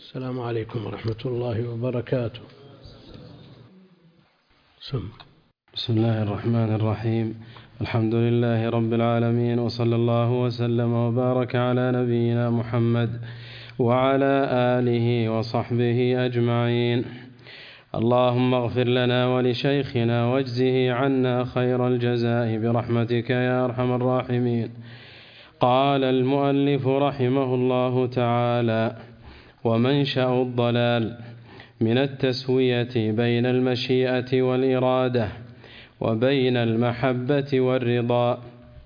السلام عليكم ورحمة الله وبركاته. بسم الله الرحمن الرحيم. الحمد لله رب العالمين، وصلى الله وسلم وبارك على نبينا محمد وعلى آله وصحبه أجمعين. اللهم اغفر لنا ولشيخنا واجزه عنا خير الجزاء برحمتك يا أرحم الراحمين. قال المؤلف رحمه الله تعالى: ومنشأ الضلال من التسوية بين المشيئة والإرادة وبين المحبة والرضا،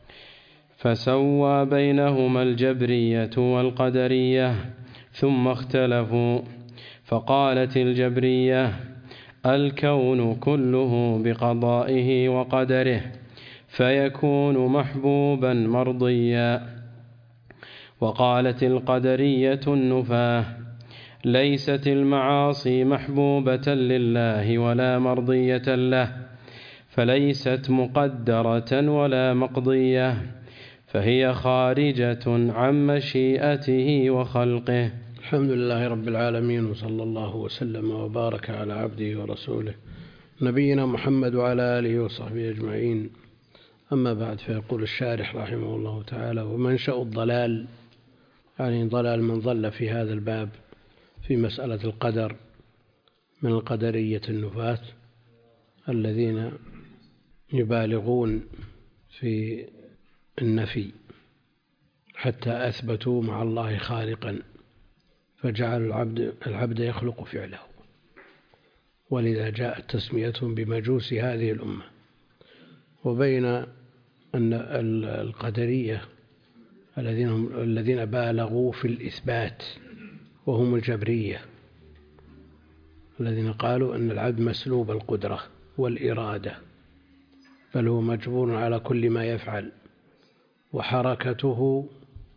فسوى بينهما الجبرية والقدرية ثم اختلفوا، فقالت الجبرية: الكون كله بقضائه وقدره فيكون محبوبا مرضيا. وقالت القدرية النفاة: ليست المعاصي محبوبة لله ولا مرضية له، فليست مقدرة ولا مقضية، فهي خارجة عن مشيئته وخلقه. الحمد لله رب العالمين، وصلى الله وسلم وبارك على عبده ورسوله نبينا محمد وعلى آله وصحبه أجمعين. أما بعد، فيقول الشارح رحمه الله تعالى: ومنشأ الضلال، يعني ضلال من ضل في هذا الباب في مسألة القدر من القدرية النفاة الذين يبالغون في النفي حتى أثبتوا مع الله خالقا، فجعلوا العبد يخلق فعله، ولذا جاءت تسميتهم بمجوس هذه الأمة. وبين أن القدرية الذين بالغوا في الإثبات، وهم الجبرية الذين قالوا أن العبد مسلوب القدرة والإرادة، بل هو مجبور على كل ما يفعل، وحركته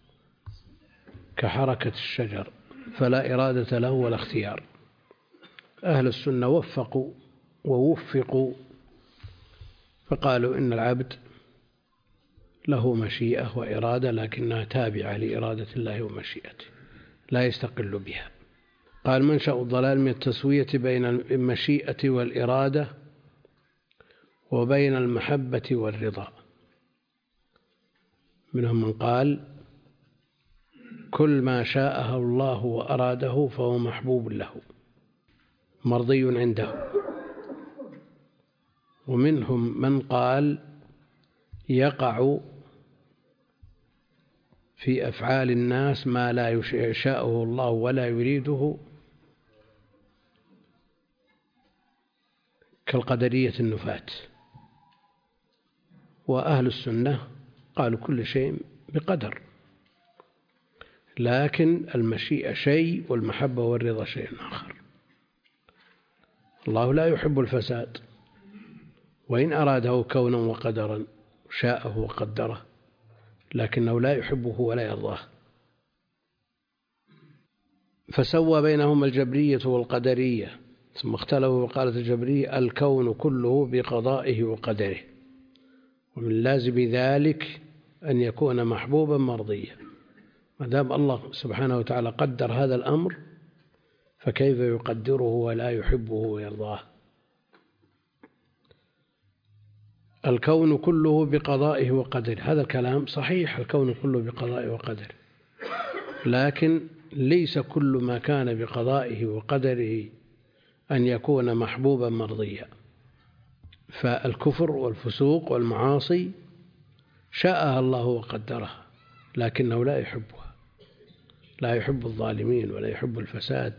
كحركة الشجر فلا إرادة له ولا اختيار. أهل السنة وفقوا ووفقوا فقالوا إن العبد له مشيئة وإرادة، لكنها تابعة لإرادة الله ومشيئته، لا يستقل بها. قال: منشأ الضلال من التسوية بين المشيئة والإرادة وبين المحبة والرضا. منهم من قال: كل ما شاءه الله وأراده فهو محبوب له مرضي عنده. ومنهم من قال: يقع في أفعال الناس ما لا يشاءه الله ولا يريده، كالقدرية النفاة. وأهل السنة قالوا كل شيء بقدر، لكن المشيئة شيء والمحبة والرضا شيء آخر. الله لا يحب الفساد، وإن أراده كونا وقدرا شاءه وقدره، لكنه لا يحبه ولا يرضاه. فسوى بينهما الجبرية والقدرية ثم اختلفوا، وقالت الجبرية: الكون كله بقضائه وقدره، ومن لازم ذلك أن يكون محبوبا مرضيا. ما دام الله سبحانه وتعالى قدر هذا الأمر، فكيف يقدره ولا يحبه ويرضاه؟ الكون كله بقضائه وقدره، هذا الكلام صحيح، الكون كله بقضائه وقدره، لكن ليس كل ما كان بقضائه وقدره أن يكون محبوبا مرضيا. فالكفر والفسوق والمعاصي شاءها الله وقدرها، لكنه لا يحبها، لا يحب الظالمين ولا يحب الفساد.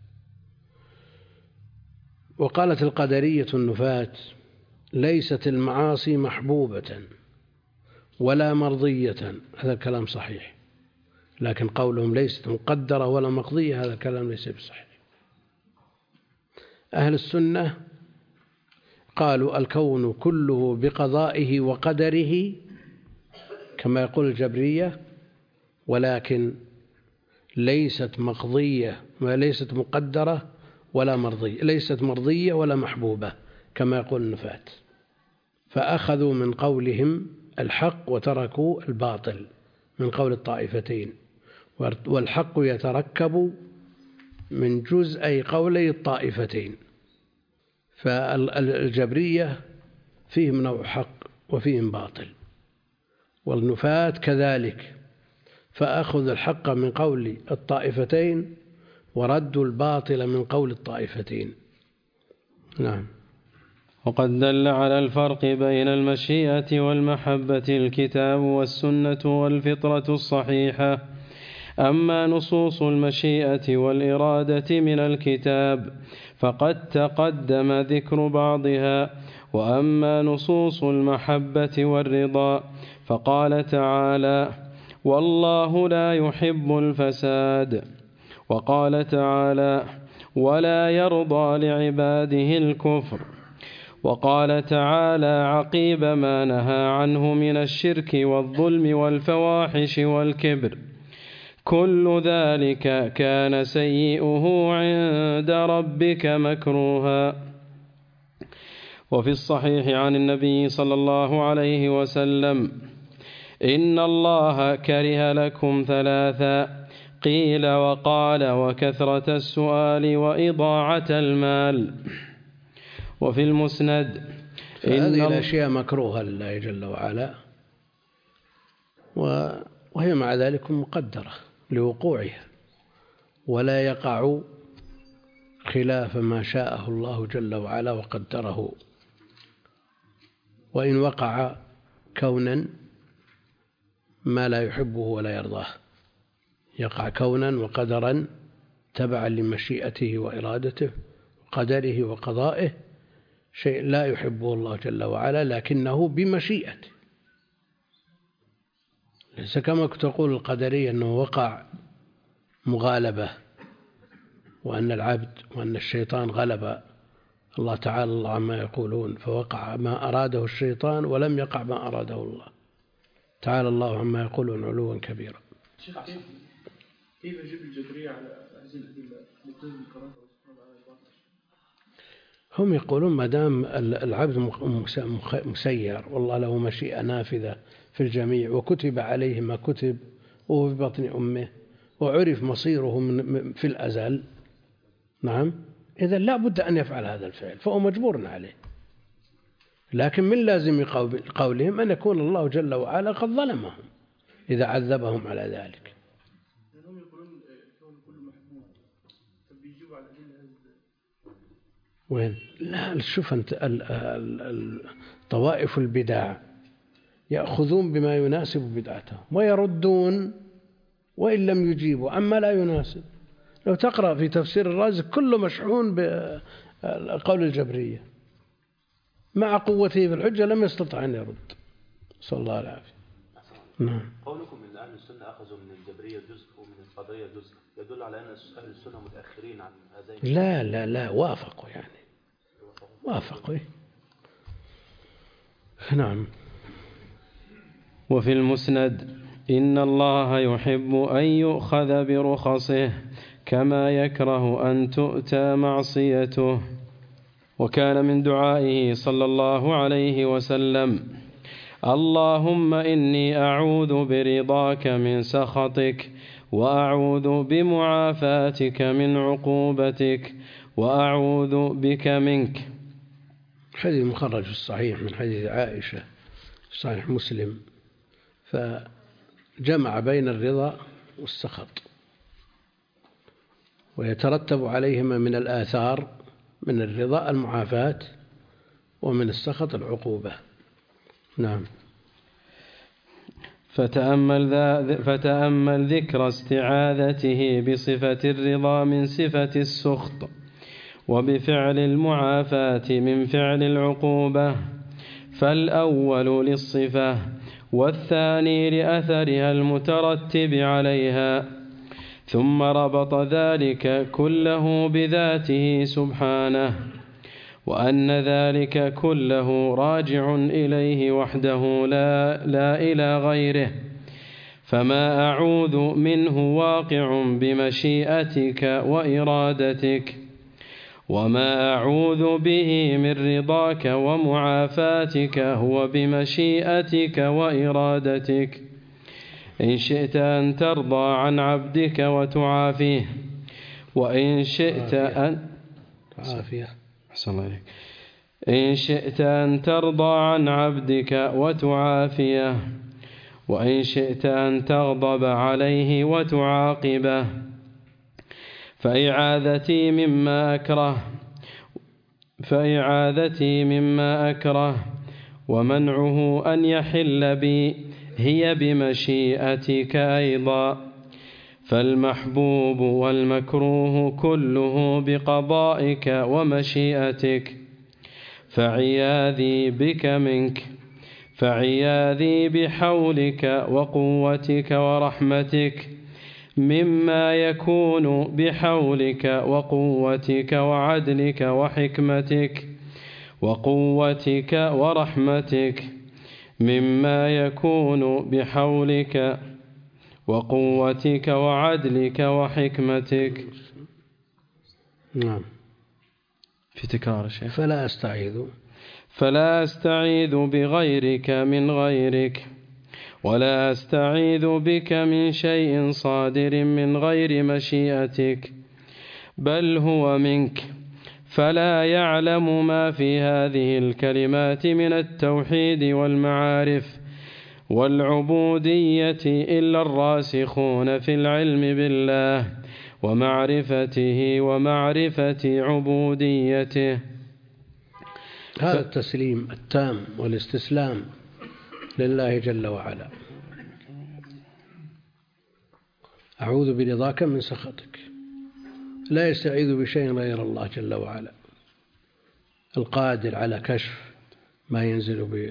وقالت القدرية النفاة: ليست المعاصي محبوبة ولا مرضية، هذا الكلام صحيح، لكن قولهم ليست مقدرة ولا مقضية هذا الكلام ليس بصحيح. أهل السنة قالوا: الكون كله بقضائه وقدره كما يقول الجبرية، ولكن ليست مقضية وليست مقدرة ولا مرضية، ليست مرضية ولا محبوبة كما يقول النفاة. فأخذوا من قولهم الحق وتركوا الباطل من قول الطائفتين. والحق يتركب من جزء قولي الطائفتين. فالجبرية فيهم نوع حق وفيهم باطل، والنفاة كذلك، فأخذ الحق من قول الطائفتين ورد الباطل من قول الطائفتين. نعم. وقد دل على الفرق بين المشيئة والمحبة الكتاب والسنة والفطرة الصحيحة. أما نصوص المشيئة والإرادة من الكتاب فقد تقدم ذكر بعضها، وأما نصوص المحبة والرضا فقال تعالى: والله لا يحب الفساد. وقال تعالى: ولا يرضى لعباده الكفر. وقال تعالى عقيب ما نهى عنه من الشرك والظلم والفواحش والكبر: كل ذلك كان سيئه عند ربك مكروها. وفي الصحيح عن النبي صلى الله عليه وسلم: إن الله كره لكم ثلاثا: قيل وقال وكثرة السؤال وإضاعة المال. وفي المسند: هذه الأشياء مكروهة لله جل وعلا، وهي مع ذلك مقدرة لوقوعها، ولا يقع خلاف ما شاءه الله جل وعلا وقدره. وإن وقع كونا ما لا يحبه ولا يرضاه، يقع كونا وقدرا تبعا لمشيئته وإرادته وقدره وقضائه، شيء لا يحبه الله جل وعلا لكنه بمشيئته. ليس كما تقول القدرية أنه وقع مغالبة، وأن العبد وأن الشيطان غلب الله تعالى الله عما يقولون، فوقع ما أراده الشيطان ولم يقع ما أراده الله تعالى الله عما يقولون علوا كبيرا. كيف يجب الجبرية على هذه الأدلة لكل الكرامة؟ هم يقولون ما دام العبد مسير والله له مشيئة نافذة في الجميع، وكتب عليه ما كتب وهو في بطن أمه، وعرف مصيره في الأزل، نعم، إذا لا بد أن يفعل هذا الفعل، فهو مجبور عليه. لكن من لازم قولهم أن يكون الله جل وعلا قد ظلمهم إذا عذبهم على ذلك. هم يقولون كون كل محبوب، فبيجيبوا على الأدلة وين؟ لا، شوف أنت طوائف البدع يأخذون بما يناسب بدعتهم ويردون وإن لم يجيبوا عما لا يناسب. لو تقرأ في تفسير الرازي كله مشحون بقول الجبرية، مع قوته في الحجة لم يستطع أن يرد، صلى الله العافية. نعم. قولكم من أهل السنة أخذوا من الجبرية جزء ومن القدرية جزء يدل على أن أهل السنة متأخرين عن هذين. لا وافقوا، يعني وافقوا. نعم. وفي المسند: إن الله يحب أن يؤخذ برخصه كما يكره أن تؤتى معصيته. وكان من دعائه صلى الله عليه وسلم: اللهم إني أعوذ برضاك من سخطك، وأعوذ بمعافاتك من عقوبتك، وأعوذ بك منك. حديث مخرج في الصحيح من حديث عائشة في صحيح مسلم، فجمع بين الرضا والسخط، ويترتب عليهما من الآثار من الرضا المعافاة ومن السخط العقوبة. نعم. فتأمل ذكر استعاذته بصفة الرضا من صفة السخط، وبفعل المعافاة من فعل العقوبة، فالأول للصفة والثاني لأثرها المترتب عليها، ثم ربط ذلك كله بذاته سبحانه، وأن ذلك كله راجع إليه وحده لا إلى غيره. فما أعوذ منه واقع بمشيئتك وإرادتك، وما أعوذ به من رضاك ومعافاتك هو بمشيئتك وإرادتك. إن شئت أن ترضى عن عبدك وتعافيه، وإن شئت أن عافية. أحسن الله إليك. إن شئت أن ترضى عن عبدك وتعافيه، وإن شئت أن تغضب عليه وتعاقبه. فإعاذتي مما أكره ومنعه أن يحل بي هي بمشيئتك أيضا. فالمحبوب والمكروه كله بقضائك ومشيئتك. فعياذي بحولك وقوتك ورحمتك مما يكون بحولك وقوتك وعدلك وحكمتك، وقوتك ورحمتك مما يكون بحولك وقوتك وعدلك وحكمتك. نعم. في تكرار الشيخ. فلا أستعيذ بغيرك من غيرك، ولا أستعيذ بك من شيء صادر من غير مشيئتك، بل هو منك. فلا يعلم ما في هذه الكلمات من التوحيد والمعارف والعبودية إلا الراسخون في العلم بالله ومعرفته ومعرفة عبوديته. هذا التسليم التام والاستسلام لله جل وعلا. أعوذ برضاك من سخطك. لا يستعيذ بشيء غير الله جل وعلا، القادر على كشف ما ينزل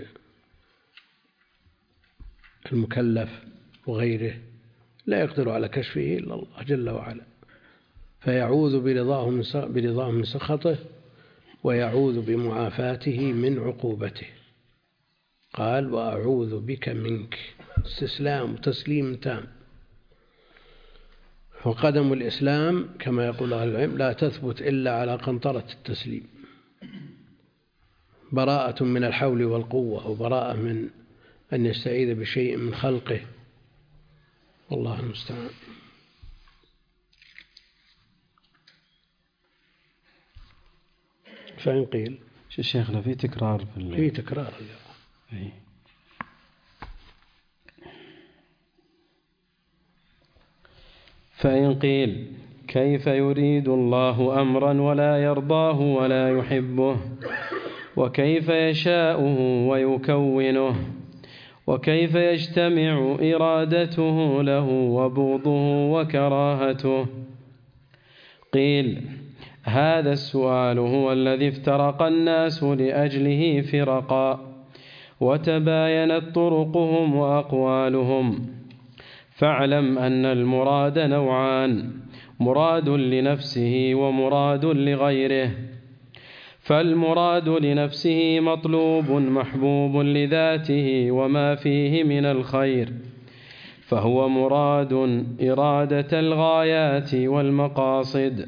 بالمكلف وغيره، لا يقدر على كشفه إلا الله جل وعلا. فيعوذ برضاه من سخطه، ويعوذ بمعافاته من عقوبته. قال وأعوذ بك منك، استسلام وتسليم تام. وقدم الإسلام كما يقول أهل العلم لا تثبت إلا على قنطرة التسليم، براءة من الحول والقوة، وبراءة من أن يستعيذ بشيء من خلقه، والله المستعان. فإن قيل شيخنا في تكرار في تكرار فإن قيل كيف يريد الله أمرا ولا يرضاه ولا يحبه، وكيف يشاءه ويكونه، وكيف يجتمع إرادته له وبغضه وكراهته؟ قيل هذا السؤال هو الذي افترق الناس لأجله فرقا، وتباينت طرقهم وأقوالهم. فاعلم أن المراد نوعان، مراد لنفسه ومراد لغيره. فالمراد لنفسه مطلوب محبوب لذاته وما فيه من الخير، فهو مراد إرادة الغايات والمقاصد.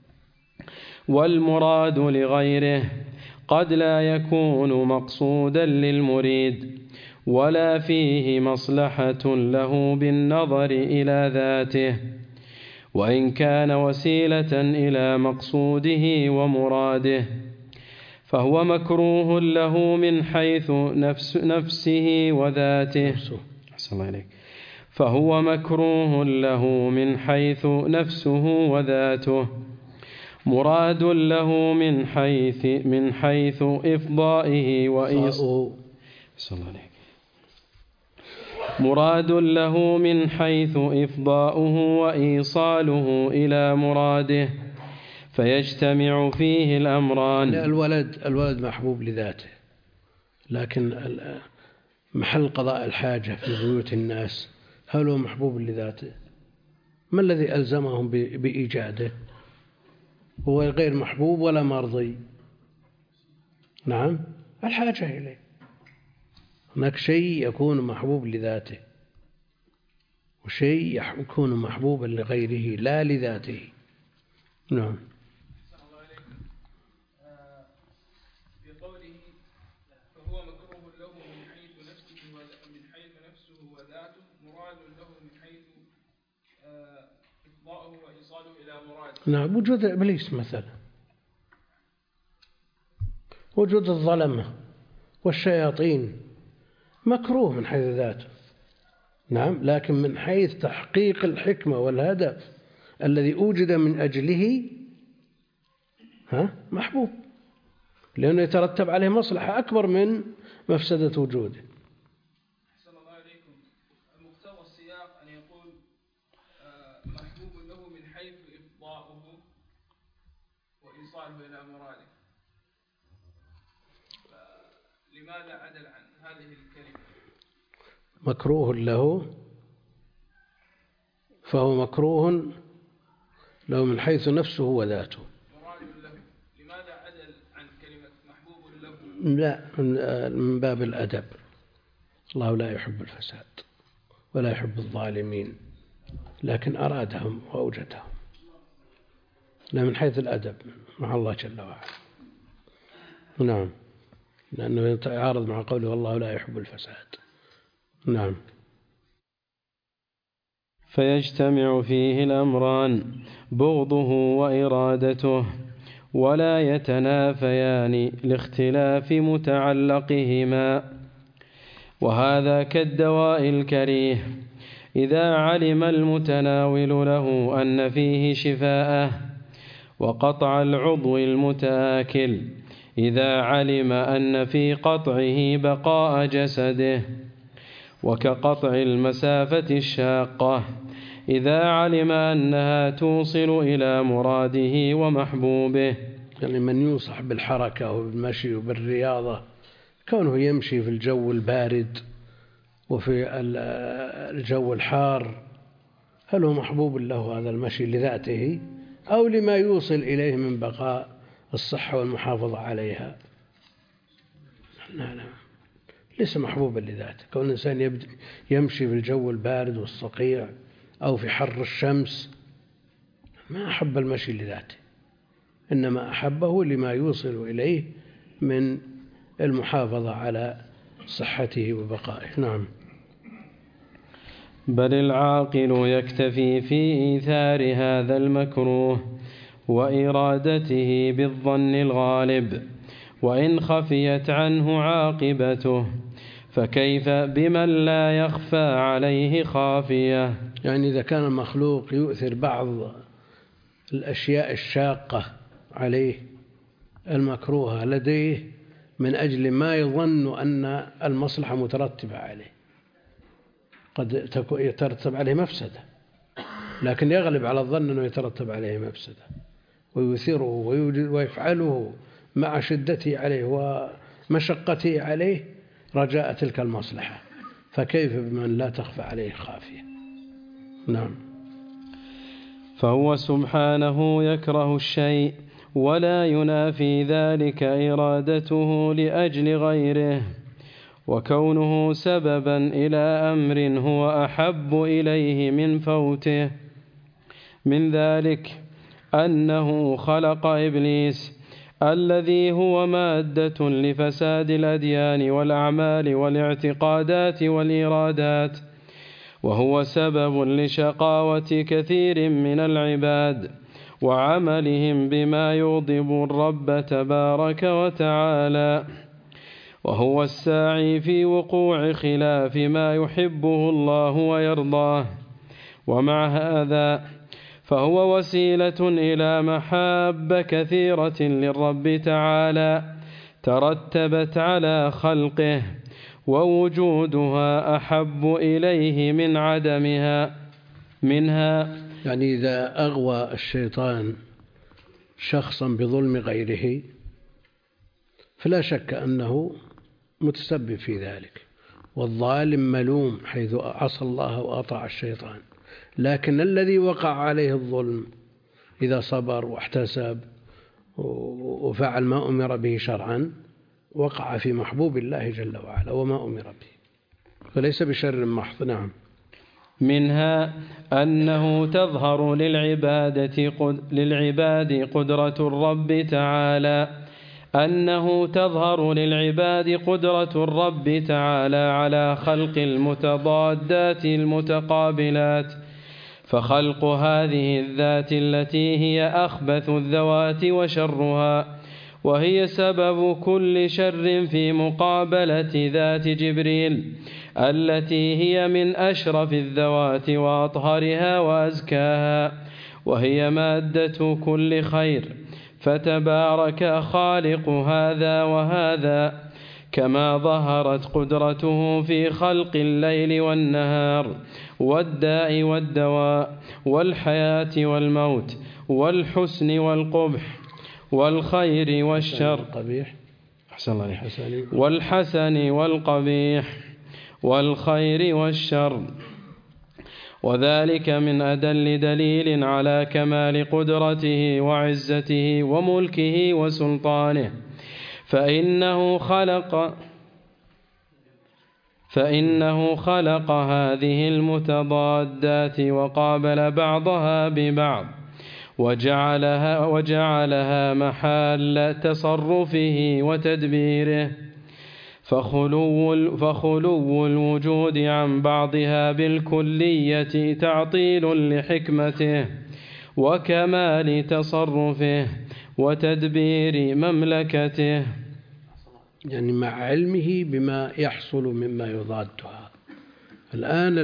والمراد لغيره قد لا يكون مقصودا للمريد، ولا فيه مصلحة له بالنظر إلى ذاته، وإن كان وسيلة إلى مقصوده ومراده، فهو مكروه له من حيث نفسه وذاته. فهو مكروه له من حيث نفسه وذاته، مراد له من حيث إفضائه مراد له من حيث إفضاؤه وإيصاله إلى مراده، فيجتمع فيه الأمران. الولد محبوب لذاته، لكن محل قضاء الحاجة في بيوت الناس هل هو محبوب لذاته؟ ما الذي ألزمهم بإيجاده؟ هو غير محبوب ولا مرضي. نعم، الحاجة إليه. هناك شيء يكون محبوب لذاته، وشيء يكون محبوبا لغيره لا لذاته. نعم. بقوله فهو مكروه له من حيث نفسه وذاته، مراد له من حيث إفضاؤه وإيصاله إلى مراده. مراده. نعم، وجود إبليس مثلا، وجود الظلمة والشياطين مكروه من حيث ذاته، نعم، لكن من حيث تحقيق الحكمة والهدف الذي أوجد من أجله محبوب، لأنه يترتب عليه مصلحة أكبر من مفسدة وجوده. أحسن الله عليكم. مقتضى السياق أن يقول محبوب له من حيث إفضاؤه وإيصاله إلى مراده، لماذا عدل عن هذه الكلمة؟ مكروه له، فهو مكروه له من حيث نفسه وذاته. مراد له، لماذا عدل عن كلمة محبوب له؟ لا، من باب الأدب، الله لا يحب الفساد ولا يحب الظالمين، لكن أرادهم وأوجدهم، لا من حيث الأدب مع الله جل وعلا. نعم، لأنه يتعارض مع قوله والله لا يحب الفساد. نعم. فيجتمع فيه الأمران بغضه وإرادته، ولا يتنافيان لاختلاف متعلقهما. وهذا كالدواء الكريه، إذا علم المتناول له أن فيه شفاءه، وقطع العضو المتآكل إذا علم أن في قطعه بقاء جسده، وكقطع المسافة الشاقة إذا علم أنها توصل إلى مراده ومحبوبه. يعني من ينصح بالحركة وبالمشي وبالرياضة، كونه يمشي في الجو البارد وفي الجو الحار، هل هو محبوب له هذا المشي لذاته أو لما يوصل إليه من بقاء الصحة والمحافظة عليها؟ لا، ليس محبوبا لذاته. كون الإنسان يمشي في الجو البارد والصقيع أو في حر الشمس ما أحب المشي لذاته، إنما أحبه لما يوصل إليه من المحافظة على صحته وبقائه. نعم. بل العاقل يكتفي في إيثار هذا المكروه وإرادته بالظن الغالب، وإن خفيت عنه عاقبته، فكيف بمن لا يخفى عليه خافية؟ يعني إذا كان المخلوق يؤثر بعض الأشياء الشاقة عليه المكروهة لديه من أجل ما يظن أن المصلحة مترتبة عليه، قد يترتب عليه مفسدة، لكن يغلب على الظن أنه يترتب عليه مفسدة ويثيره ويفعله مع شدته عليه ومشقته عليه رجاء تلك المصلحة، فكيف بمن لا تخفى عليه خافية؟ نعم. فهو سبحانه يكره الشيء ولا ينافي ذلك إرادته لأجل غيره، وكونه سببا إلى أمر هو أحب إليه من فوته. من ذلك أنه خلق إبليس الذي هو مادة لفساد الأديان والأعمال والاعتقادات والإرادات، وهو سبب لشقاوة كثير من العباد وعملهم بما يغضب الرب تبارك وتعالى، وهو الساعي في وقوع خلاف ما يحبه الله ويرضاه. ومع هذا فهو وسيلة إلى محاب كثيرة للرب تعالى ترتبت على خلقه، ووجودها أحب إليه من عدمها منها. يعني إذا أغوى الشيطان شخصا بظلم غيره فلا شك أنه متسبب في ذلك، والظالم ملوم حيث عصى الله وأطاع الشيطان، لكن الذي وقع عليه الظلم إذا صبر واحتسب وفعل ما أمر به شرعا وقع في محبوب الله جل وعلا وما أمر به، فليس بشر محض. نعم. منها أنه تظهر للعباد قدرة الرب تعالى على خلق المتضادات المتقابلات، فخلق هذه الذات التي هي أخبث الذوات وشرها، وهي سبب كل شر في مقابلة ذات جبريل التي هي من أشرف الذوات وأطهرها وأزكاها، وهي مادة كل خير. فتبارك خالق هذا وهذا، كما ظهرت قدرته في خلق الليل والنهار والداء والدواء والحياة والموت والحسن والقبح والخير والشر والحسن والقبيح والخير والشر، وذلك من أدل دليل على كمال قدرته وعزته وملكه وسلطانه. فإنه خلق هذه المتضادات وقابل بعضها ببعض وجعلها محل تصرفه وتدبيره، فخلو الوجود عن بعضها بالكلية تعطيل لحكمته وكمال تصرفه وتدبير مملكته، يعني مع علمه بما يحصل مما يضادها. الآن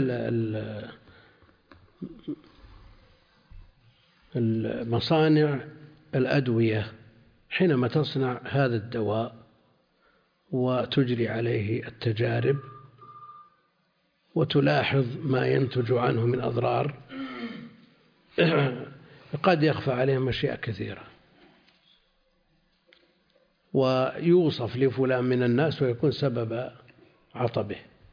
المصانع الأدوية حينما تصنع هذا الدواء وتجري عليه التجارب وتلاحظ ما ينتج عنه من أضرار، قد يخفى عليهم أشياء كثيرة ويوصف لفلان من الناس ويكون سبب عطبه.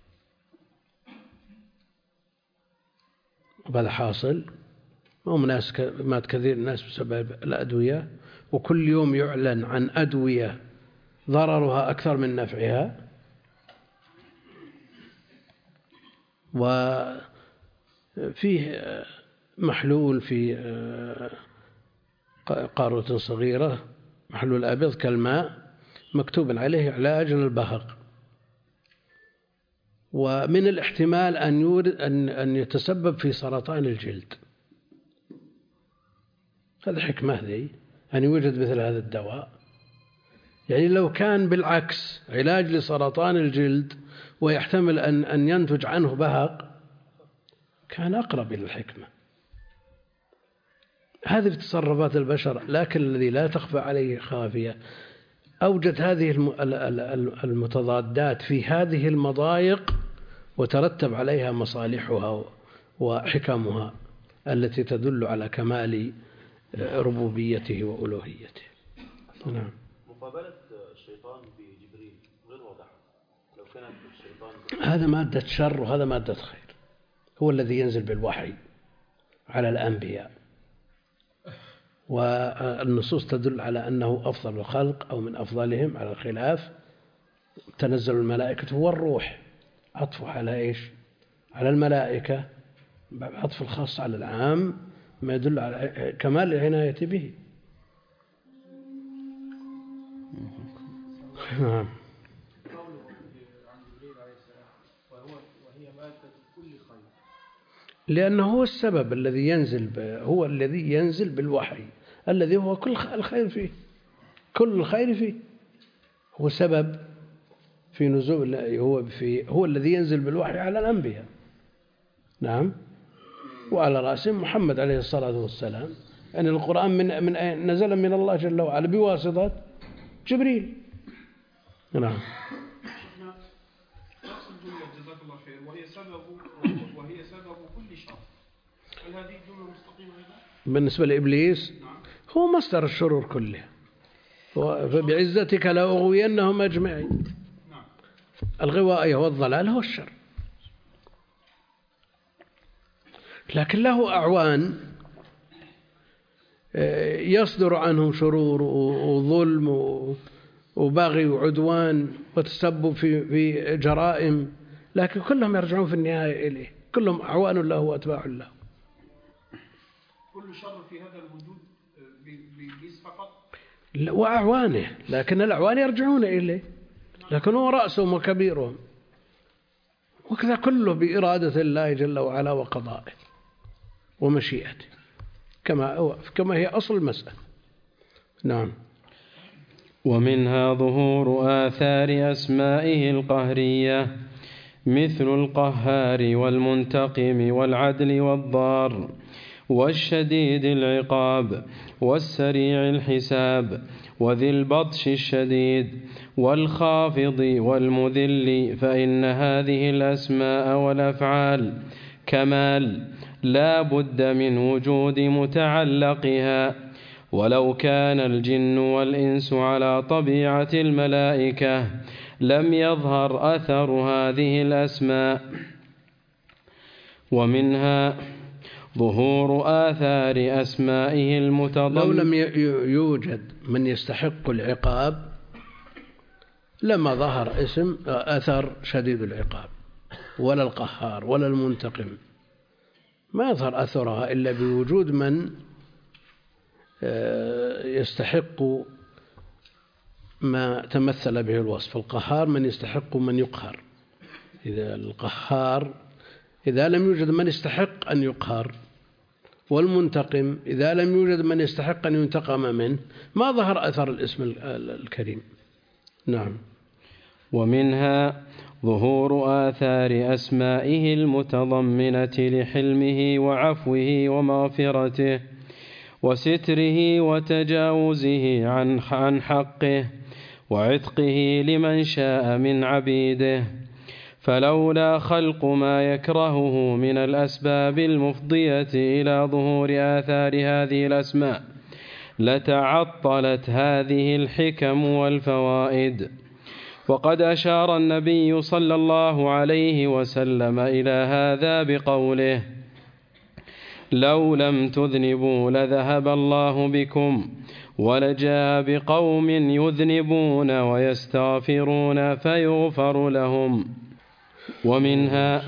وهذا حاصل، مات كثير الناس بسبب الأدوية، وكل يوم يعلن عن أدوية ضررها أكثر من نفعها. وفيه محلول في قارورة صغيرة، محلول أبيض كالماء، مكتوب عليه علاج للبهق، ومن الاحتمال أن يتسبب في سرطان الجلد. هذا حكمة ذي أن يوجد مثل هذا الدواء. يعني لو كان بالعكس علاج لسرطان الجلد ويحتمل أن ينتج عنه بهق كان أقرب إلى الحكمة. هذه في تصرفات البشر، لكن الذي لا تخفى عليه خافية أوجد هذه المتضادات في هذه المضايق وترتب عليها مصالحها وحكمها التي تدل على كمال ربوبيته وألوهيته. نعم. مقابلة الشيطان بجبريل غير واضحة. لو كانت الشيطان هذا مادة شر وهذا مادة خير، هو الذي ينزل بالوحي على الأنبياء، والنصوص تدل على أنه أفضل الخلق أو من أفضلهم على الخلاف. تنزل الملائكة والروح، عطفه على إيش؟ على الملائكة، عطف الخاص على العام، ما يدل على كمال العناية به. نعم. لأنه هو السبب الذي هو الذي ينزل بالوحي الذي هو كل الخير فيه، كل الخير فيه، هو سبب في نزول، هو الذي ينزل بالوحي على الأنبياء. نعم. وعلى رأسهم محمد عليه الصلاة والسلام. يعني القرآن من نزل من الله جل وعلا بواسطة جبريل. نعم. جزاك الله خير. وهي سبب كل شر. هل هذه الجملة مستقيمة أيضا؟ بالنسبة لإبليس هو مصدر الشرور كلها، فبعزتك لأغوينهم أجمعين. الغواية والضلال هو الشر، لكن له أعوان يصدر عنهم شرور وظلم وبغي وعدوان وتسبب في جرائم، لكن كلهم يرجعون في النهاية إليه، كلهم أعوان له وأتباع له. كل شر في هذا الوجود بإبليس فقط وأعوانه، لكن الأعوان يرجعون إليه، لكن هو رأسهم وكبيرهم، وكذا كله بإرادة الله جل وعلا وقضائه. ومشيئته كما هي أصل المسألة. نعم. ومنها ظهور آثار أسمائه القهرية مثل القهار والمنتقم والعدل والضار والشديد العقاب والسريع الحساب وذي البطش الشديد والخافض والمذل، فإن هذه الأسماء والأفعال كمال لا بد من وجود متعلقها، ولو كان الجن والإنس على طبيعة الملائكة لم يظهر أثر هذه الأسماء. ومنها ظهور آثار أسمائه المتضمنة. لو لم يوجد من يستحق العقاب لما ظهر اسم أثر شديد العقاب ولا القهار ولا المنتقم، ما يظهر أثرها إلا بوجود من يستحق ما تمثل به الوصف. القهار من يستحق من يقهر، إذا القهار إذا لم يوجد من يستحق أن يقهر، والمنتقم إذا لم يوجد من يستحق أن ينتقم منه، ما ظهر أثر الاسم الكريم. نعم. ومنها ظهور آثار أسمائه المتضمنة لحلمه وعفوه ومغفرته وستره وتجاوزه عن حقه وعتقه لمن شاء من عبيده، فلولا خلق ما يكرهه من الأسباب المفضية إلى ظهور آثار هذه الأسماء لتعطلت هذه الحكم والفوائد. وقد أشار النبي صلى الله عليه وسلم إلى هذا بقوله: لو لم تذنبوا لذهب الله بكم ولجاء بقوم يذنبون ويستغفرون فيغفر لهم. ومنها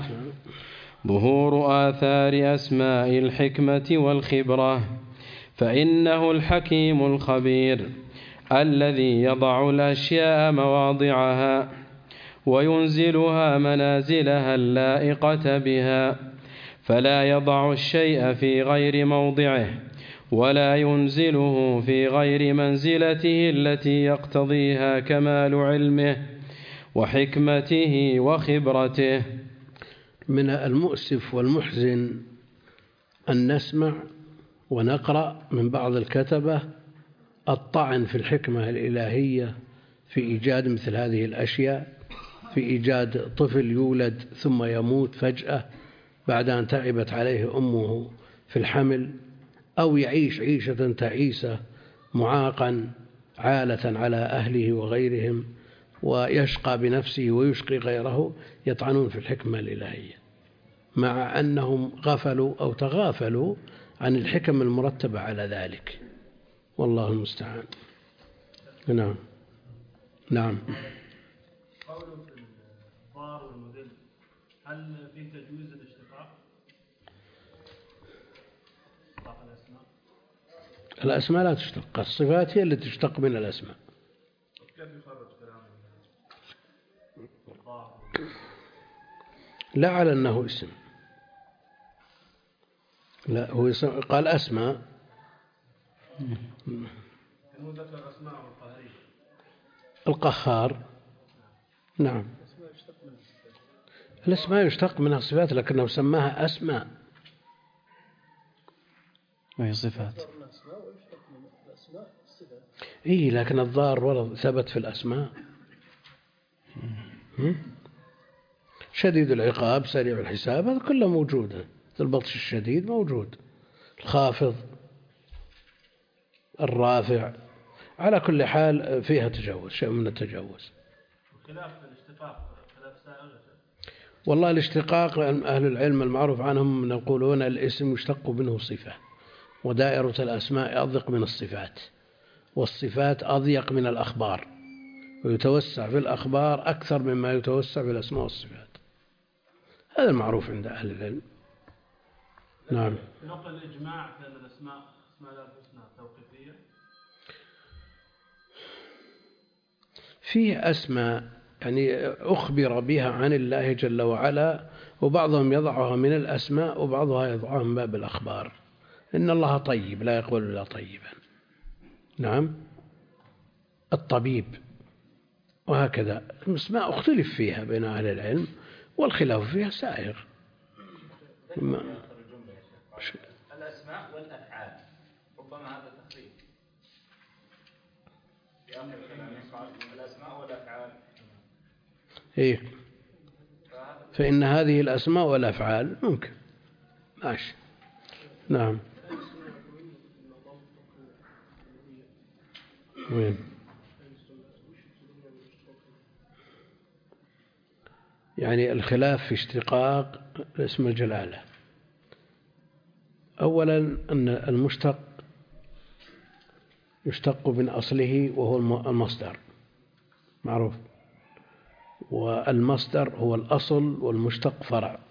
ظهور آثار أسماء الحكمة والخبرة، فإنه الحكيم الخبير الذي يضع الأشياء مواضعها وينزلها منازلها اللائقة بها، فلا يضع الشيء في غير موضعه ولا ينزله في غير منزلته التي يقتضيها كمال علمه وحكمته وخبرته. من المؤسف والمحزن أن نسمع ونقرأ من بعض الكتبة الطعن في الحكمة الإلهية في إيجاد مثل هذه الأشياء، في إيجاد طفل يولد ثم يموت فجأة بعد أن تعبت عليه أمه في الحمل، أو يعيش عيشة تعيسة معاقا عالة على أهله وغيرهم ويشقى بنفسه ويشقي غيره. يطعنون في الحكمة الإلهية مع أنهم غفلوا أو تغافلوا عن الحكم المرتبة على ذلك، والله المستعان. نعم. نعم. قوله في الضار والمذل، هل فيه تجويز الاشتقاق؟ الأسماء لا تشتق، الصفات هي التي تشتق من الأسماء. كيف يخرج كلام الضار؟ لا على أنه اسم، لا هو قال أسماء. هو ذكر أسماء القهرية. القهار نعم، الأسماء يشتق منها الصفات لكنه سماها أسماء وهي صفات. إيه لكن الضار ورد ثبت في الأسماء. شديد العقاب سريع الحساب هذا كله موجود، البطش الشديد موجود، الخافض الرافع، على كل حال فيها تجاوز، شيء من التجاوز. خلاف الاشتقاق، خلاف سائل. والله الاشتقاق أهل العلم المعروف عنهم يقولون الاسم يشتق منه صفة، ودائرة الأسماء أضيق من الصفات، والصفات أضيق من الأخبار، ويتوسع في الأخبار أكثر مما يتوسع في الأسماء والصفات. هذا المعروف عند أهل العلم. نعم. نقل الإجماع في الأسماء اسماء الله الحسنى توقيفية. فيه أسماء يعني أخبر بها عن الله جل وعلا وبعضهم يضعها من الأسماء وبعضها يضعها من باب الأخبار. إن الله طيب لا يقبل إلا طيبا. نعم. الطبيب وهكذا. الأسماء اختلف فيها بين أهل العلم والخلاف فيها سائغ. الأسماء والأفعال ربما هذا تخريج في آخر الكلام قال الأسماء والأفعال. إيه. فإن هذه الأسماء والأفعال ممكن ماشي. نعم. وين؟ يعني الخلاف في اشتقاق اسم الجلالة. أولا أن المشتق يشتق من أصله وهو المصدر معروف، والمصدر هو الأصل والمشتق فرع.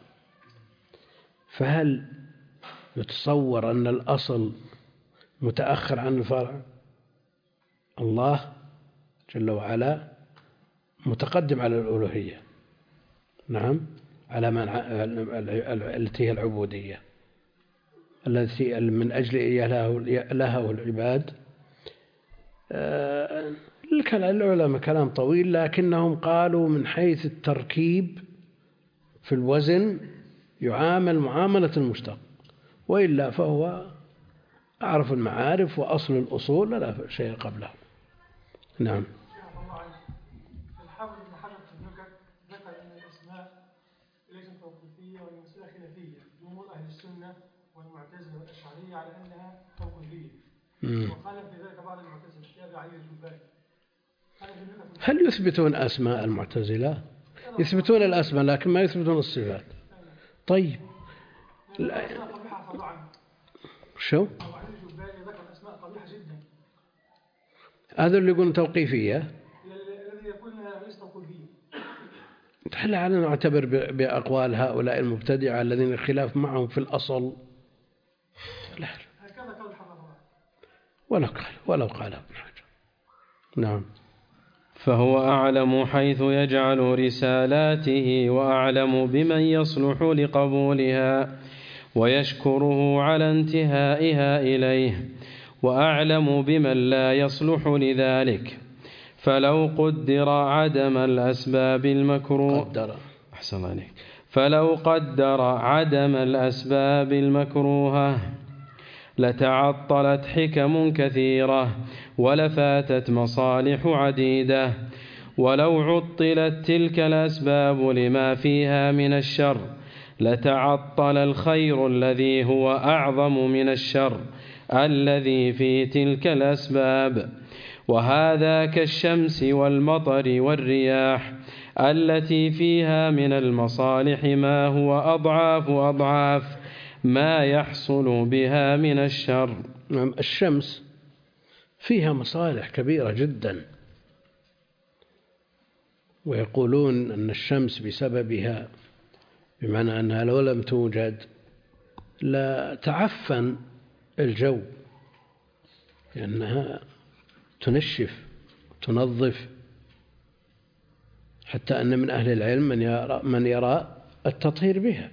فهل يتصور أن الأصل متأخر عن الفرع؟ الله جل وعلا متقدم على الألوهية. نعم. على التي هي العبودية التي من أجل لها العباد. العلماء كلام طويل، لكنهم قالوا من حيث التركيب في الوزن يعامل معاملة المشتق، وإلا فهو أعرف المعارف وأصل الأصول لا شيء قبله. نعم. الحافظ بن حجر في النكت ذكر أن الأسماء ليست توقيفية والمسألة خلافية. جمهور أهل السنة والمعتزلة والأشعرية على أنها توقيفية، وخالف في ذلك بعض المعتزلة كأبي علي الجبائي. هل يثبتون أسماء المعتزلة؟ يثبتون الأسماء لكن ما يثبتون الصفات. طيب شو؟ هذا اللي يقولون توقيفية. الذي يقول انها ليست توقيفية. هل نعتبر بأقوال هؤلاء المبتدعة الذين الخلاف معهم في الأصل؟ لا. هكذا قال الحضر. ولو قال ابن حجر. نعم. فهو أعلم حيث يجعل رسالاته، وأعلم بمن يصلح لقبولها ويشكره على انتهائها إليه، وأعلم بمن لا يصلح لذلك. فلو قدر عدم الأسباب المكروهة لتعطلت حكم كثيرة ولفاتت مصالح عديدة. ولو عطلت تلك الأسباب لما فيها من الشر لتعطل الخير الذي هو أعظم من الشر الذي في تلك الأسباب. وهذا كالشمس والمطر والرياح التي فيها من المصالح ما هو أضعاف ما يحصل بها من الشر. الشمس فيها مصالح كبيرة جدا، ويقولون أن الشمس بسببها، بمعنى أنها لو لم توجد لا تعفن الجو، لأنها تنشف تنظف، حتى أن من أهل العلم من يرى التطهير بها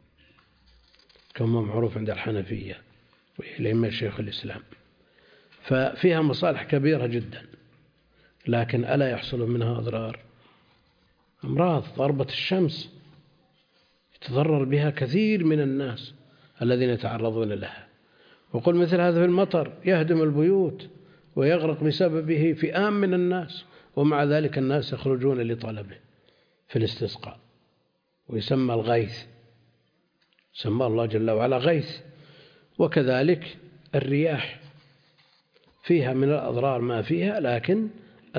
كما معروف عند الحنفية والأئمة شيخ الإسلام. ففيها مصالح كبيرة جدا، لكن ألا يحصل منها أضرار؟ أمراض ضربة الشمس يتضرر بها كثير من الناس الذين يتعرضون لها. وقل مثل هذا في المطر يهدم البيوت ويغرق بسببه فئام من الناس، ومع ذلك الناس يخرجون لطلبه في الاستسقاء، ويسمى الغيث، سمى الله جل وعلا غيث. وكذلك الرياح فيها من الأضرار ما فيها، لكن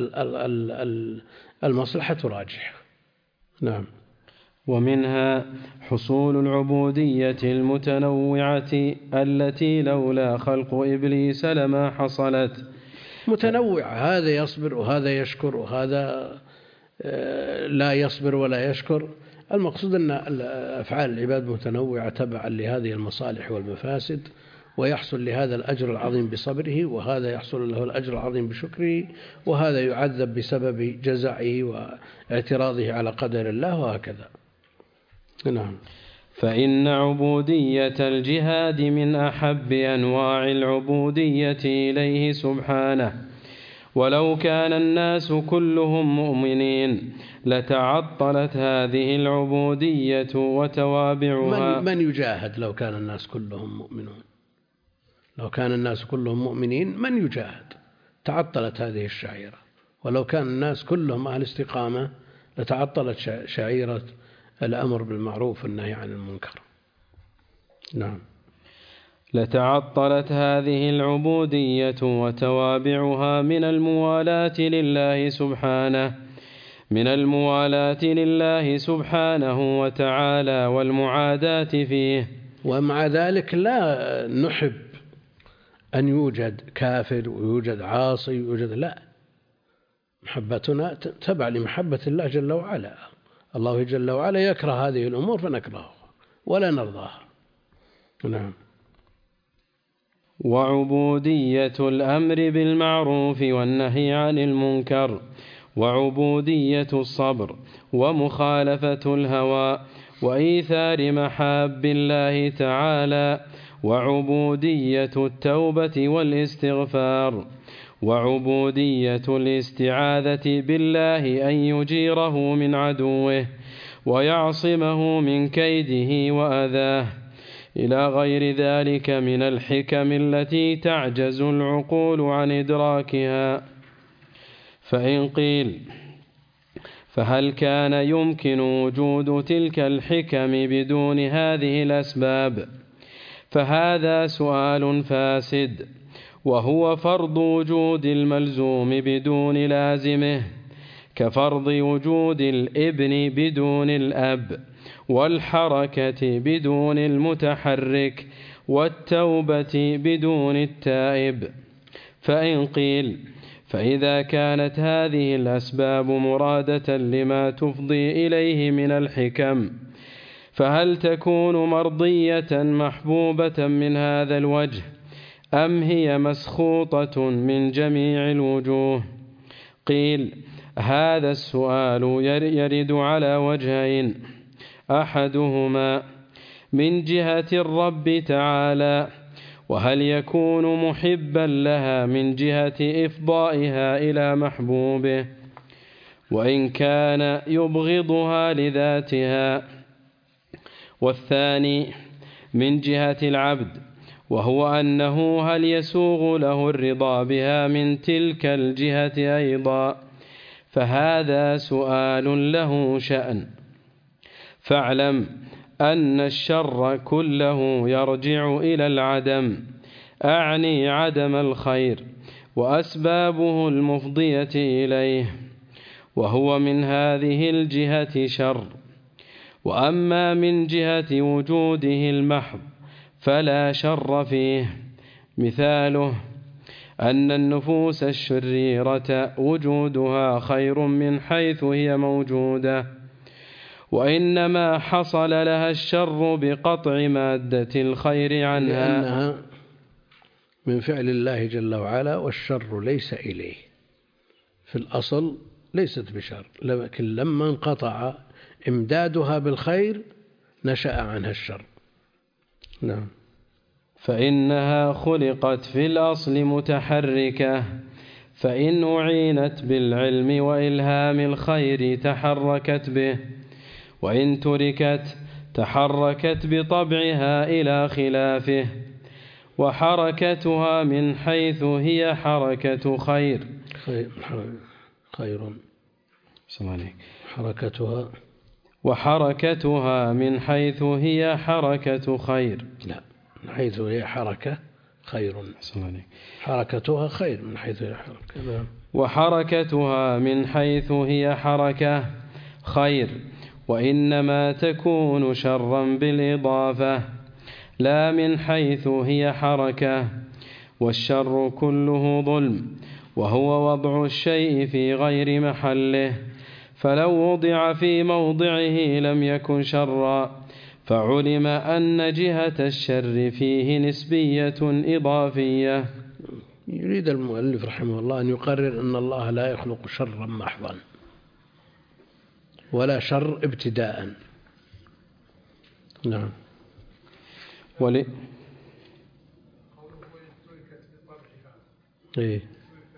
المصلحة راجحة. نعم. ومنها حصول العبودية المتنوعة التي لولا خلق إبليس لما حصلت. متنوعة، هذا يصبر وهذا يشكر وهذا لا يصبر ولا يشكر. المقصود أن أفعال العباد متنوعة تبعا لهذه المصالح والمفاسد، ويحصل لهذا الأجر العظيم بصبره، وهذا يحصل له الأجر العظيم بشكره، وهذا يعذب بسبب جزعه واعتراضه على قدر الله، وهكذا. نعم. فإن عبودية الجهاد من أحب أنواع العبودية إليه سبحانه، ولو كان الناس كلهم مؤمنين لتعطلت هذه العبودية وتوابعها. من يجاهد لو كان الناس كلهم مؤمنون؟ لو كان الناس كلهم مؤمنين من يجاهد؟ تعطلت هذه الشعيرة. ولو كان الناس كلهم أهل استقامة لتعطلت شعيرة الأمر بالمعروف والنهي عن المنكر. نعم. لتعطلت هذه العبودية وتوابعها من الموالاة لله سبحانه وتعالى والمعاداة فيه. ومع ذلك لا نحب أن يوجد كافر ويوجد عاصي ويوجد، لا، محبتنا تبع لمحبة الله جل وعلا. الله جل وعلا يكره هذه الأمور فنكرهها ولا نرضاها. نعم. وعبودية الأمر بالمعروف والنهي عن المنكر، وعبودية الصبر ومخالفة الهوى وإيثار محاب الله تعالى، وعبودية التوبة والاستغفار، وعبودية الاستعاذة بالله أن يجيره من عدوه ويعصمه من كيده وأذاه، إلى غير ذلك من الحكم التي تعجز العقول عن إدراكها. فإن قيل فهل كان يمكن وجود تلك الحكم بدون هذه الأسباب؟ فهذا سؤال فاسد، وهو فرض وجود الملزوم بدون لازمه، كفرض وجود الابن بدون الأب، والحركة بدون المتحرك، والتوبة بدون التائب. فإن قيل فإذا كانت هذه الأسباب مرادة لما تفضي إليه من الحكم، فهل تكون مرضية محبوبة من هذا الوجه، أم هي مسخوطة من جميع الوجوه؟ قيل هذا السؤال يرد على وجهين: أحدهما من جهة الرب تعالى، وهل يكون محبا لها من جهة إفضائها إلى محبوبه، وإن كان يبغضها لذاتها. والثاني من جهة العبد، وهو أنه هل يسوغ له الرضا بها من تلك الجهة أيضا، فهذا سؤال له شأن. فاعلم أن الشر كله يرجع إلى العدم، أعني عدم الخير وأسبابه المفضية إليه، وهو من هذه الجهة شر. وأما من جهة وجوده المحض فلا شر فيه. مثاله أن النفوس الشريرة وجودها خير من حيث هي موجودة، وإنما حصل لها الشر بقطع مادة الخير عنها، لأنها من فعل الله جل وعلا، والشر ليس إليه في الأصل، ليست بشر، لكن لما انقطع إمدادها بالخير نشأ عنها الشر. نعم. فإنها خلقت في الأصل متحركة، فإن أعينت بالعلم وإلهام الخير تحركت به، وإن تركت تحركت بطبعها إلى خلافه. وحركتها من حيث هي حركة خير وحركتها من حيث هي حركة خير، لا، من حيث هي حركة خير، حركتها خير من حيث هي حركة. وحركتها من حيث هي حركة خير، وإنما تكون شرا بالإضافة لا من حيث هي حركة. والشر كله ظلم، وهو وضع الشيء في غير محله، فلو وضع في موضعه لم يكن شرا، فعلم أن جهة الشر فيه نسبية إضافية. يريد المؤلف رحمه الله أن يقرر أن الله لا يخلق شرا محضا ولا شر ابتداء، نعم. إيه.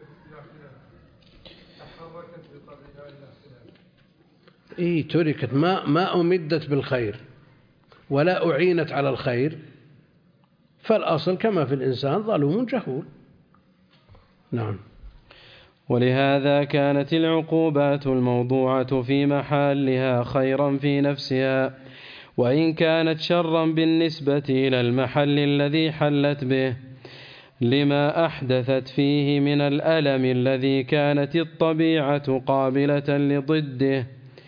إيه تركت ما أمدت بالخير ولا أعينت على الخير، فالأصل كما في الإنسان ظلوم جهول. نعم. ولهذا كانت العقوبات الموضوعة في محلها خيرا في نفسها، وإن كانت شرا بالنسبة إلى المحل الذي حلت به، لما أحدثت فيه من الألم الذي كانت الطبيعة قابلة لضده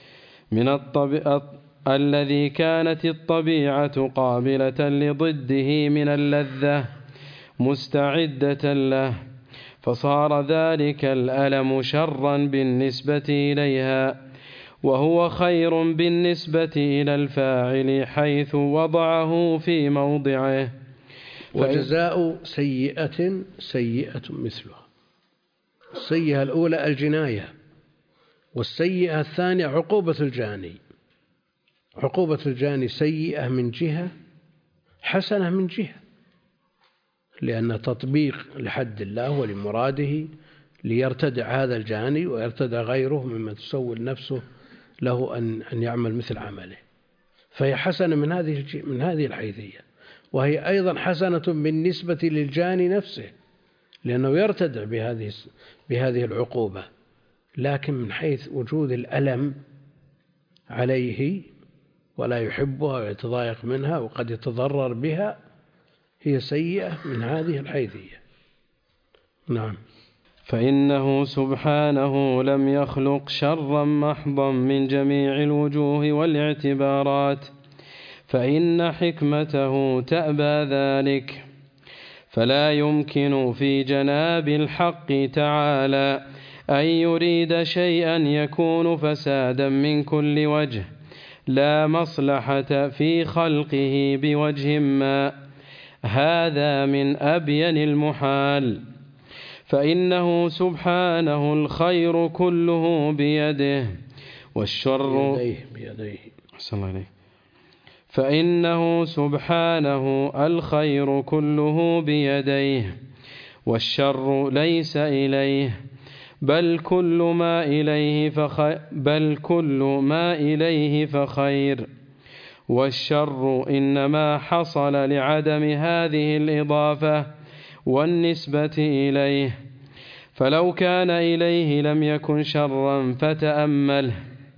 الذي كانت الطبيعة قابلة لضده من اللذة مستعدة له، فصار ذلك الألم شرا بالنسبة إليها، وهو خير بالنسبة إلى الفاعل حيث وضعه في موضعه. وجزاء سيئة سيئة مثلها. السيئة الأولى الجناية، والسيئة الثانية عقوبة الجاني. عقوبة الجاني سيئة من جهة، حسنة من جهة، لأن تطبيق لحد الله ولمراده ليرتدع هذا الجاني ويرتدع غيره مما تسول نفسه له أن يعمل مثل عمله، فهي حسنة من هذه الحيثية، وهي أيضا حسنة بالنسبة للجاني نفسه لأنه يرتدع بهذه العقوبة، لكن من حيث وجود الألم عليه ولا يحبها ويتضايق منها وقد يتضرر بها، هي سيئة من هذه الحيثية. نعم. فإنه سبحانه لم يخلق شرا محضا من جميع الوجوه والاعتبارات، فإن حكمته تأبى ذلك، فلا يمكن في جناب الحق تعالى أن يريد شيئا يكون فسادا من كل وجه، لا مصلحة في خلقه بوجه ما، هذا من أبين المحال. فإنه سبحانه الخير كله بيده والشر بيديه. فإنه سبحانه الخير كله بيديه والشر ليس إليه، بل كل ما إليه فخير، والشر إنما حصل لعدم هذه الإضافة والنسبة إليه، فلو كان إليه لم يكن شرا، فتأمله،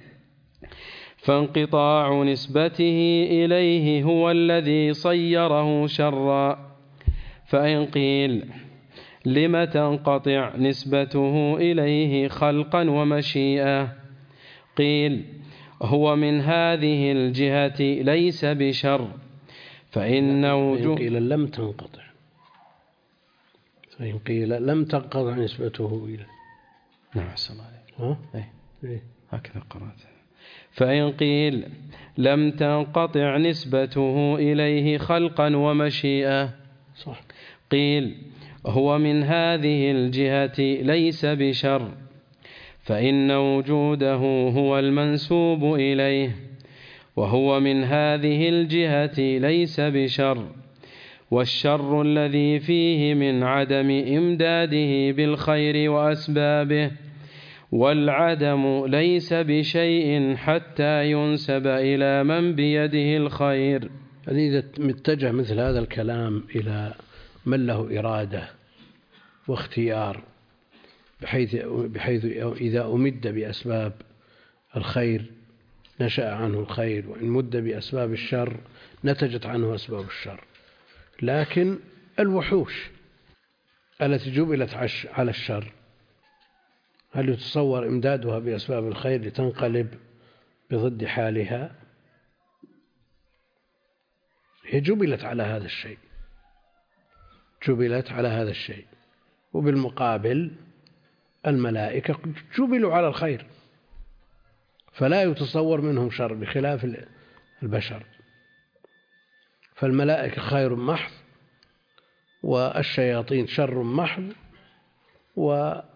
فانقطاع نسبته إليه هو الذي صيره شرا. فإن قيل لم تنقطع نسبته إليه خلقا ومشيئة، قيل هو من هذه الجهة ليس بشر، فإن وجوه قيل لم تنقطع، فإن قيل لم تنقطع نسبته إليه. نعم السلام عليكم. إيه؟ هكذا قرأت. فإن قيل لم تنقطع نسبته إليه خلقا ومشيئة، صح. قيل هو من هذه الجهة ليس بشر، فإن وجوده هو المنسوب إليه، وهو من هذه الجهة ليس بشر، والشر الذي فيه من عدم إمداده بالخير وأسبابه، والعدم ليس بشيء حتى ينسب إلى من بيده الخير. إذا متجه مثل هذا الكلام إلى من له إرادة واختيار، بحيث إذا أمد بأسباب الخير نشأ عنه الخير، وإن مد بأسباب الشر نتجت عنه أسباب الشر. لكن الوحوش التي جبلت على الشر، هل يتصور إمدادها بأسباب الخير لتنقلب بضد حالها؟ هي جبلت على هذا الشيء، جبلت على هذا الشيء. وبالمقابل الملائكة جبلوا على الخير، فلا يتصور منهم شر بخلاف البشر، فالملائكة خير محض والشياطين شر محض، وسائر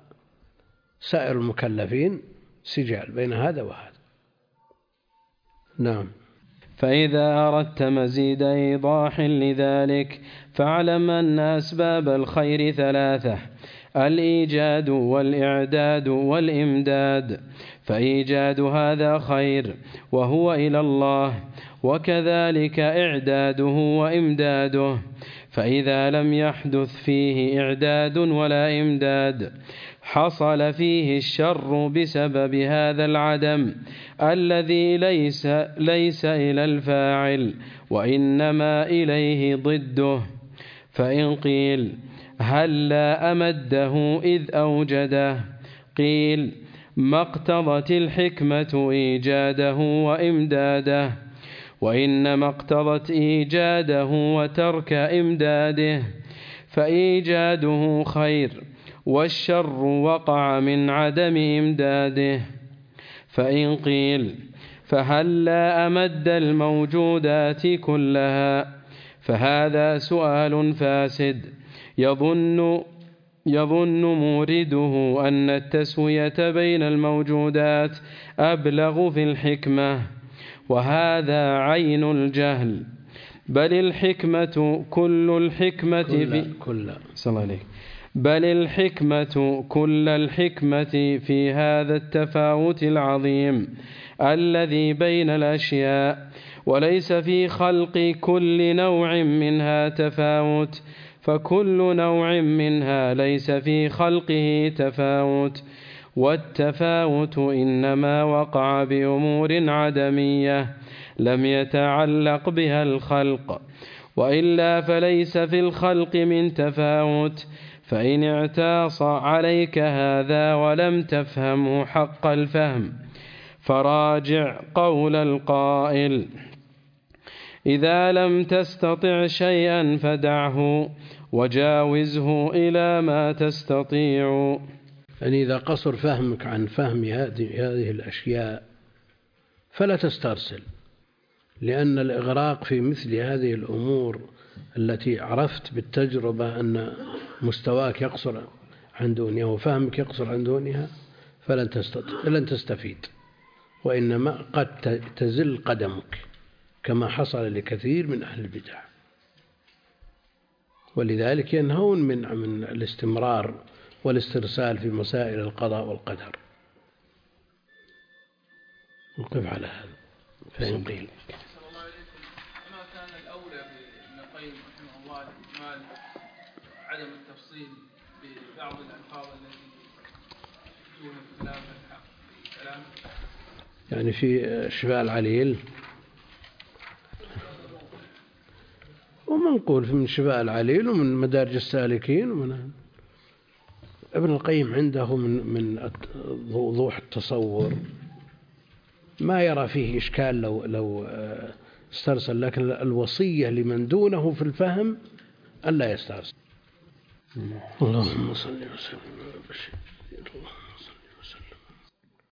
المكلفين سجال بين هذا وهذا. نعم. فإذا أردت مزيد إيضاح لذلك فاعلم أن أسباب الخير ثلاثة: الإيجاد والإعداد والإمداد، فإيجاد هذا خير وهو إلى الله، وكذلك إعداده وإمداده، فإذا لم يحدث فيه إعداد ولا إمداد حصل فيه الشر بسبب هذا العدم الذي ليس إلى الفاعل وإنما إليه ضده. فإن قيل هل لا أمده إذ أوجده؟ قيل ما اقتضت الحكمة إيجاده وإمداده، وإنما اقتضت إيجاده وترك إمداده، فإيجاده خير والشر وقع من عدم إمداده. فإن قيل فهل لا أمد الموجودات كلها؟ فهذا سؤال فاسد يظن مورده أن التسوية بين الموجودات أبلغ في الحكمة، وهذا عين الجهل. بل الحكمة كل الحكمة في هذا التفاوت العظيم الذي بين الأشياء، وليس في خلق كل نوع منها تفاوت، فكل نوع منها ليس في خلقه تفاوت، والتفاوت إنما وقع بأمور عدمية لم يتعلق بها الخلق، وإلا فليس في الخلق من تفاوت. فإن اعتاص عليك هذا ولم تفهمه حق الفهم فراجع قول القائل: إذا لم تستطع شيئا فدعه وجاوزه إلى ما تستطيع. يعني إذا قصر فهمك عن فهم هذه الأشياء فلا تسترسل، لأن الإغراق في مثل هذه الأمور التي عرفت بالتجربة أن مستواك يقصر عن دونها وفهمك يقصر عن دونها فلن تستفيد، وإنما قد تزل قدمك كما حصل لكثير من أهل البدع. ولذلك ينهون من الاستمرار والاسترسال في مسائل القضاء والقدر. نقف على هذا. فإن قيل ما كان الأولى بابن القيم رحمه الله الإجمال عدم التفصيل ببعض الألفاظ التي توهم خلاف الكلام، يعني في شفاء العليل ومنقول من شفاء العليل ومن مدارج السالكين ومن ابن القيم عنده من وضوح التصور ما يرى فيه إشكال لو استرسل، لكن الوصية لمن دونه في الفهم ألا يسترسل. اللهم صل وسلم على بشير. اللهم صل وسلم